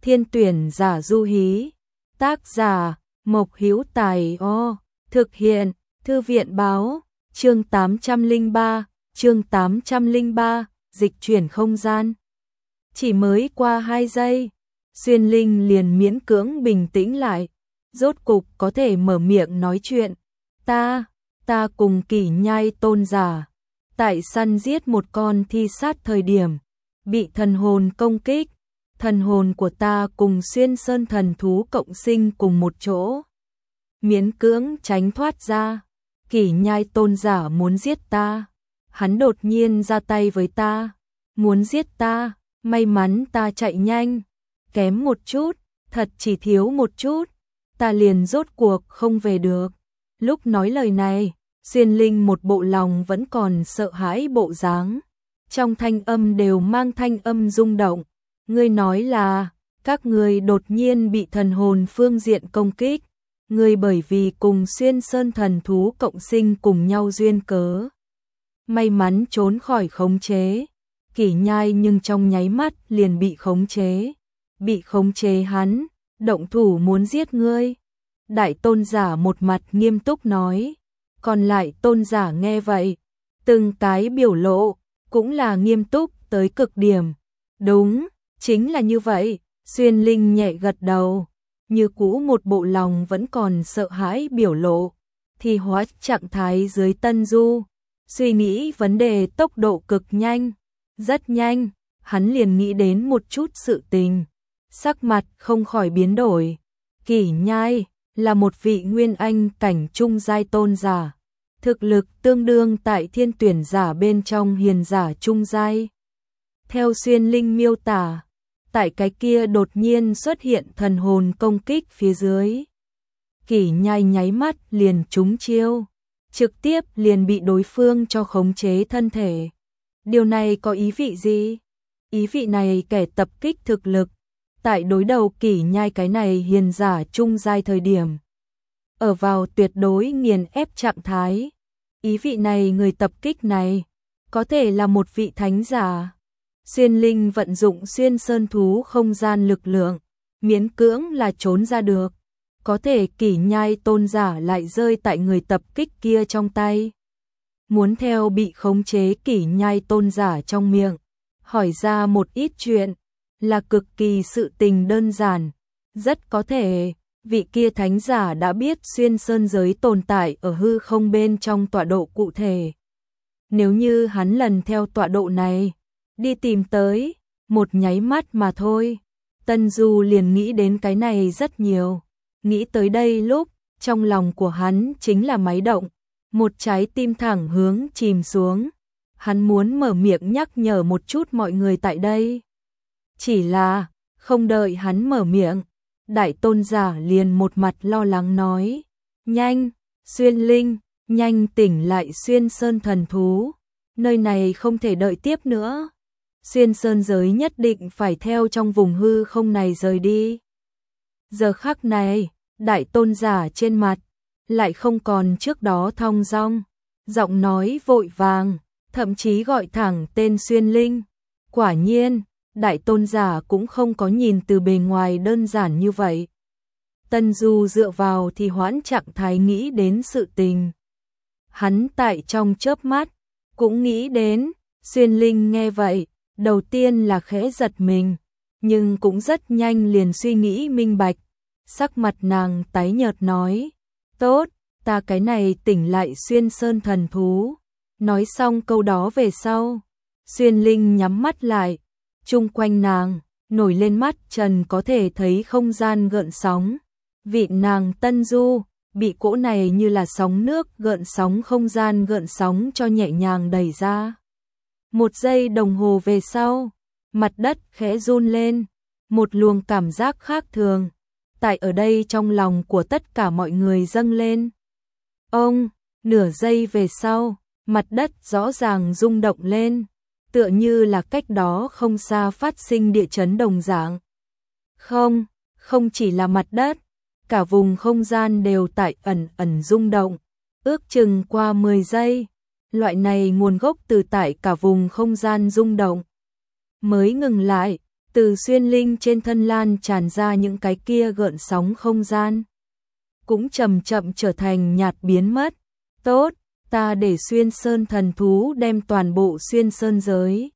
Thiên tuyển giả du hí. Tác giả Mộc Hữu Tài. Thực hiện Thư viện báo. Chương 803, dịch chuyển không gian. Chỉ mới qua 2 giây, Xuyên Linh liền miễn cưỡng bình tĩnh lại, rốt cục có thể mở miệng nói chuyện. Ta cùng Kỷ Nhai tôn giả, tại săn giết một con thi sát thời điểm, bị thần hồn công kích. Thần hồn của ta cùng Xuyên Sơn thần thú cộng sinh cùng một chỗ, miễn cưỡng tránh thoát ra. Kỷ Nhai tôn giả muốn giết ta, hắn đột nhiên ra tay với ta, muốn giết ta, may mắn ta chạy nhanh, kém một chút, thật chỉ thiếu một chút, ta liền rốt cuộc không về được. Lúc nói lời này, Xuyên Linh một bộ lòng vẫn còn sợ hãi bộ dáng, trong thanh âm đều mang thanh âm rung động. Ngươi nói là, các ngươi đột nhiên bị thần hồn phương diện công kích, ngươi bởi vì cùng Xuyên Sơn thần thú cộng sinh cùng nhau duyên cớ, may mắn trốn khỏi khống chế. Kỷ Nhai nhưng trong nháy mắt liền bị khống chế hắn, động thủ muốn giết ngươi. Đại tôn giả một mặt nghiêm túc nói, còn lại tôn giả nghe vậy, từng cái biểu lộ, cũng là nghiêm túc tới cực điểm. Đúng, chính là như vậy. Xuyên Linh nhẹ gật đầu, như cũ một bộ lòng vẫn còn sợ hãi biểu lộ, thì hóa trạng thái dưới Tân Du, suy nghĩ vấn đề tốc độ cực nhanh, rất nhanh, hắn liền nghĩ đến một chút sự tình, sắc mặt không khỏi biến đổi. Kỷ Nhai là một vị nguyên anh cảnh trung giai tôn giả, thực lực tương đương tại thiên tuyển giả bên trong hiền giả trung giai. Theo Xuyên Linh miêu tả, tại cái kia đột nhiên xuất hiện thần hồn công kích phía dưới, Kỷ Nhai nháy mắt liền trúng chiêu, trực tiếp liền bị đối phương cho khống chế thân thể. Điều này có ý vị gì? Ý vị này kẻ tập kích thực lực, tại đối đầu Kỷ Nhai cái này hiền giả trung giai thời điểm, ở vào tuyệt đối nghiền ép trạng thái. Ý vị này người tập kích này, có thể là một vị thánh giả. Xuyên Linh vận dụng Xuyên Sơn thú không gian lực lượng, miễn cưỡng là trốn ra được. Có thể Kỷ Nhai tôn giả lại rơi tại người tập kích kia trong tay. Muốn theo bị khống chế Kỷ Nhai tôn giả trong miệng, hỏi ra một ít chuyện, là cực kỳ sự tình đơn giản. Rất có thể, vị kia thánh giả đã biết Xuyên Sơn giới tồn tại ở hư không bên trong tọa độ cụ thể. Nếu như hắn lần theo tọa độ này, đi tìm tới, một nháy mắt mà thôi, Tân Du liền nghĩ đến cái này rất nhiều. Nghĩ tới đây lúc, trong lòng của hắn chính là máy động, một trái tim thẳng hướng chìm xuống. Hắn muốn mở miệng nhắc nhở một chút mọi người tại đây. Chỉ là, không đợi hắn mở miệng, đại tôn giả liền một mặt lo lắng nói, nhanh, Xuyên Linh, nhanh tỉnh lại Xuyên Sơn thần thú, nơi này không thể đợi tiếp nữa. Xuyên Sơn giới nhất định phải theo trong vùng hư không này rời đi. Giờ khắc này, đại tôn giả trên mặt lại không còn trước đó thong dong, giọng nói vội vàng, thậm chí gọi thẳng tên Xuyên Linh. Quả nhiên, đại tôn giả cũng không có nhìn từ bề ngoài đơn giản như vậy. Tân Du dựa vào thì hoãn trạng thái nghĩ đến sự tình. Hắn tại trong chớp mắt cũng nghĩ đến. Xuyên Linh nghe vậy, đầu tiên là khẽ giật mình, nhưng cũng rất nhanh liền suy nghĩ minh bạch. Sắc mặt nàng tái nhợt nói, tốt, ta cái này tỉnh lại Xuyên Sơn thần thú. Nói xong câu đó về sau, Xuyên Linh nhắm mắt lại, chung quanh nàng nổi lên mắt trần có thể thấy không gian gợn sóng. Vị nàng Tân Du bị cỗ này như là sóng nước gợn sóng không gian gợn sóng cho nhẹ nhàng đẩy ra. 1 giây đồng hồ về sau, mặt đất khẽ run lên, một luồng cảm giác khác thường tại ở đây trong lòng của tất cả mọi người dâng lên. Nửa giây về sau, mặt đất rõ ràng rung động lên, tựa như là cách đó không xa phát sinh địa chấn đồng dạng. Không chỉ là mặt đất, cả vùng không gian đều tại ẩn rung động, ước chừng qua 10 giây, loại này nguồn gốc từ tại cả vùng không gian rung động mới ngừng lại. Từ xuyên linh trên thân lan tràn ra những cái kia gợn sóng không gian, cũng chậm chậm trở thành nhạt biến mất. Tốt, ta để xuyên sơn thần thú đem toàn bộ xuyên sơn giới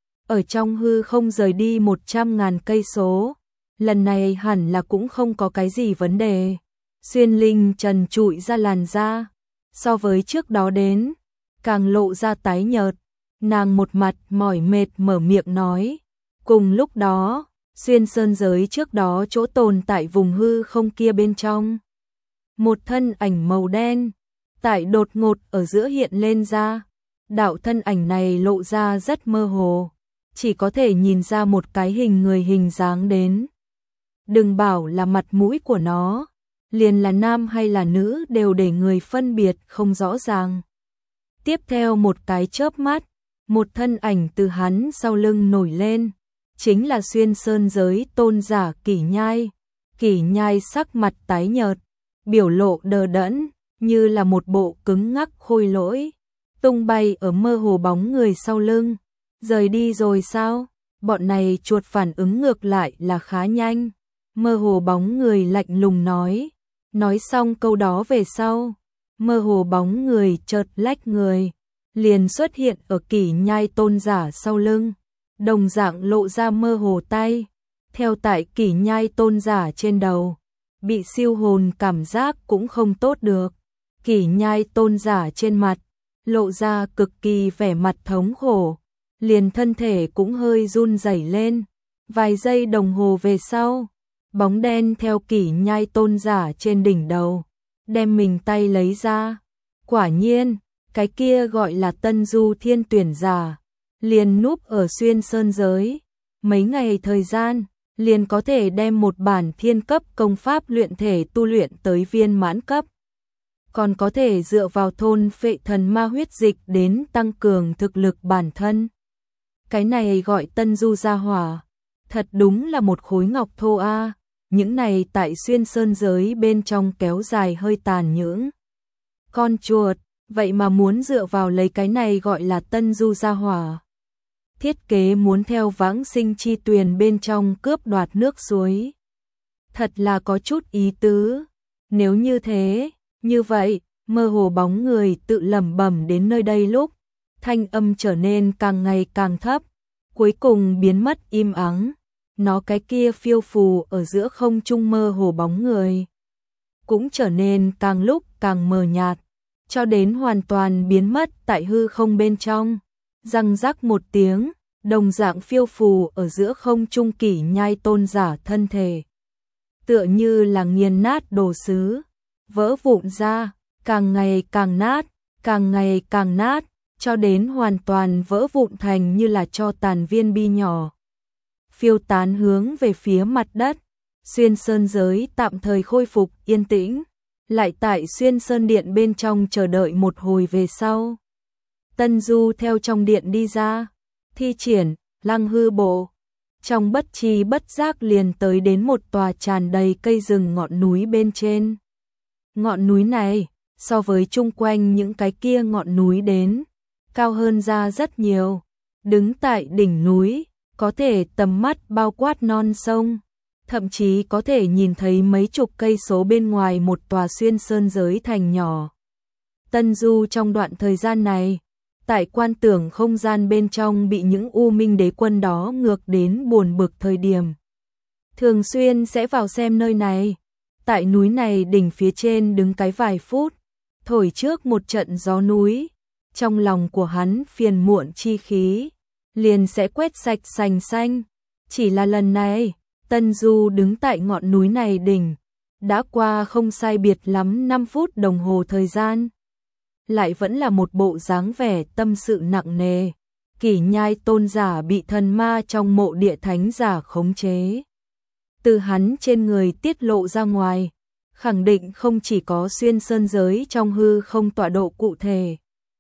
ở trong hư không rời đi 100.000 cây số. Lần này hẳn là cũng không có cái gì vấn đề. Xuyên linh trần trụi ra làn da, so với trước đó đến, càng lộ ra tái nhợt. Nàng một mặt mỏi mệt mở miệng nói. Cùng lúc đó, xuyên sơn giới trước đó chỗ tồn tại vùng hư không kia bên trong. Một thân ảnh màu đen, tại đột ngột ở giữa hiện lên ra. Đạo thân ảnh này lộ ra rất mơ hồ, chỉ có thể nhìn ra một cái hình người hình dáng đến. Đừng bảo là mặt mũi của nó, liền là nam hay là nữ đều để người phân biệt không rõ ràng. Tiếp theo một cái chớp mắt, một thân ảnh từ hắn sau lưng nổi lên, chính là xuyên sơn giới tôn giả Kỷ Nhai. Kỷ Nhai sắc mặt tái nhợt, biểu lộ đờ đẫn, như là một bộ cứng ngắc khôi lỗi, tung bay ở mơ hồ bóng người sau lưng. Rời đi rồi sao? Bọn này chuột phản ứng ngược lại là khá nhanh. Mơ hồ bóng người lạnh lùng nói. Nói xong câu đó về sau, mơ hồ bóng người chợt lách người, liền xuất hiện ở Kỷ Nhai tôn giả sau lưng, đồng dạng lộ ra mơ hồ tay, theo tại Kỷ Nhai tôn giả trên đầu, bị siêu hồn cảm giác cũng không tốt được. Kỷ Nhai tôn giả trên mặt, lộ ra cực kỳ vẻ mặt thống khổ, liền thân thể cũng hơi run rẩy lên. Vài giây đồng hồ về sau, bóng đen theo Kỷ Nhai tôn giả trên đỉnh đầu, đem mình tay lấy ra. Quả nhiên, cái kia gọi là Tân Du Thiên tuyển giả, liền núp ở xuyên sơn giới. Mấy ngày thời gian, liền có thể đem một bản thiên cấp công pháp luyện thể tu luyện tới viên mãn cấp. Còn có thể dựa vào thôn phệ thần ma huyết dịch đến tăng cường thực lực bản thân. Cái này gọi Tân Du gia hỏa, thật đúng là một khối ngọc thô a. Những này tại xuyên sơn giới bên trong kéo dài hơi tàn nhẫn. Con chuột, vậy mà muốn dựa vào lấy cái này gọi là Tân Du gia hỏa. Thiết kế muốn theo vãng sinh chi tuyền bên trong cướp đoạt nước suối. Thật là có chút ý tứ. Nếu như thế, như vậy, mơ hồ bóng người tự lẩm bẩm đến nơi đây lúc, thanh âm trở nên càng ngày càng thấp, cuối cùng biến mất im ắng. Nó cái kia phiêu phù ở giữa không trung mơ hồ bóng người, cũng trở nên càng lúc càng mờ nhạt, cho đến hoàn toàn biến mất tại hư không bên trong. Răng rắc một tiếng, đồng dạng phiêu phù ở giữa không trung Kỷ Nhai tôn giả thân thể, tựa như là nghiền nát đồ sứ, vỡ vụn ra, càng ngày càng nát, càng ngày càng nát, cho đến hoàn toàn vỡ vụn thành như là tro tàn viên bi nhỏ, phiêu tán hướng về phía mặt đất. Xuyên sơn giới tạm thời khôi phục yên tĩnh, lại tại xuyên sơn điện bên trong chờ đợi một hồi về sau. Tân Du theo trong điện đi ra, thi triển Lăng Hư Bộ, trong bất tri bất giác liền tới đến một tòa tràn đầy cây rừng ngọn núi bên trên. Ngọn núi này, so với chung quanh những cái kia ngọn núi đến, cao hơn ra rất nhiều. Đứng tại đỉnh núi, có thể tầm mắt bao quát non sông, thậm chí có thể nhìn thấy mấy chục cây số bên ngoài một tòa xuyên sơn giới thành nhỏ. Tân Du trong đoạn thời gian này, tại quan tưởng không gian bên trong bị những U Minh đế quân đó ngược đến buồn bực thời điểm, thường xuyên sẽ vào xem nơi này. Tại núi này đỉnh phía trên đứng cái vài phút, thổi trước một trận gió núi, trong lòng của hắn phiền muộn chi khí liền sẽ quét sạch sành xanh. Chỉ là lần này, Tân Du đứng tại ngọn núi này đỉnh, đã qua không sai biệt lắm 5 phút đồng hồ thời gian, lại vẫn là một bộ dáng vẻ tâm sự nặng nề. Kỷ Nhai tôn giả bị thần ma trong mộ địa thánh giả khống chế, từ hắn trên người tiết lộ ra ngoài, khẳng định không chỉ có xuyên sơn giới trong hư không tọa độ cụ thể,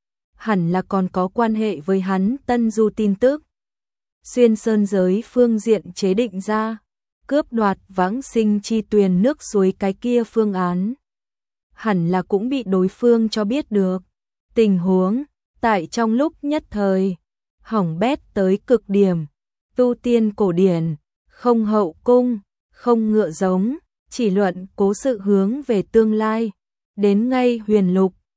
hẳn là còn có quan hệ với hắn Tân Du tin tức. Xuyên sơn giới phương diện chế định ra, cướp đoạt vãng sinh chi tuyền nước suối cái kia phương án, hẳn là cũng bị đối phương cho biết được. Tình huống, tại trong lúc nhất thời, hỏng bét tới cực điểm. Tu tiên cổ điển, không hậu cung, không ngựa giống, chỉ luận cố sự hướng về tương lai. Đến ngay Huyền Lục,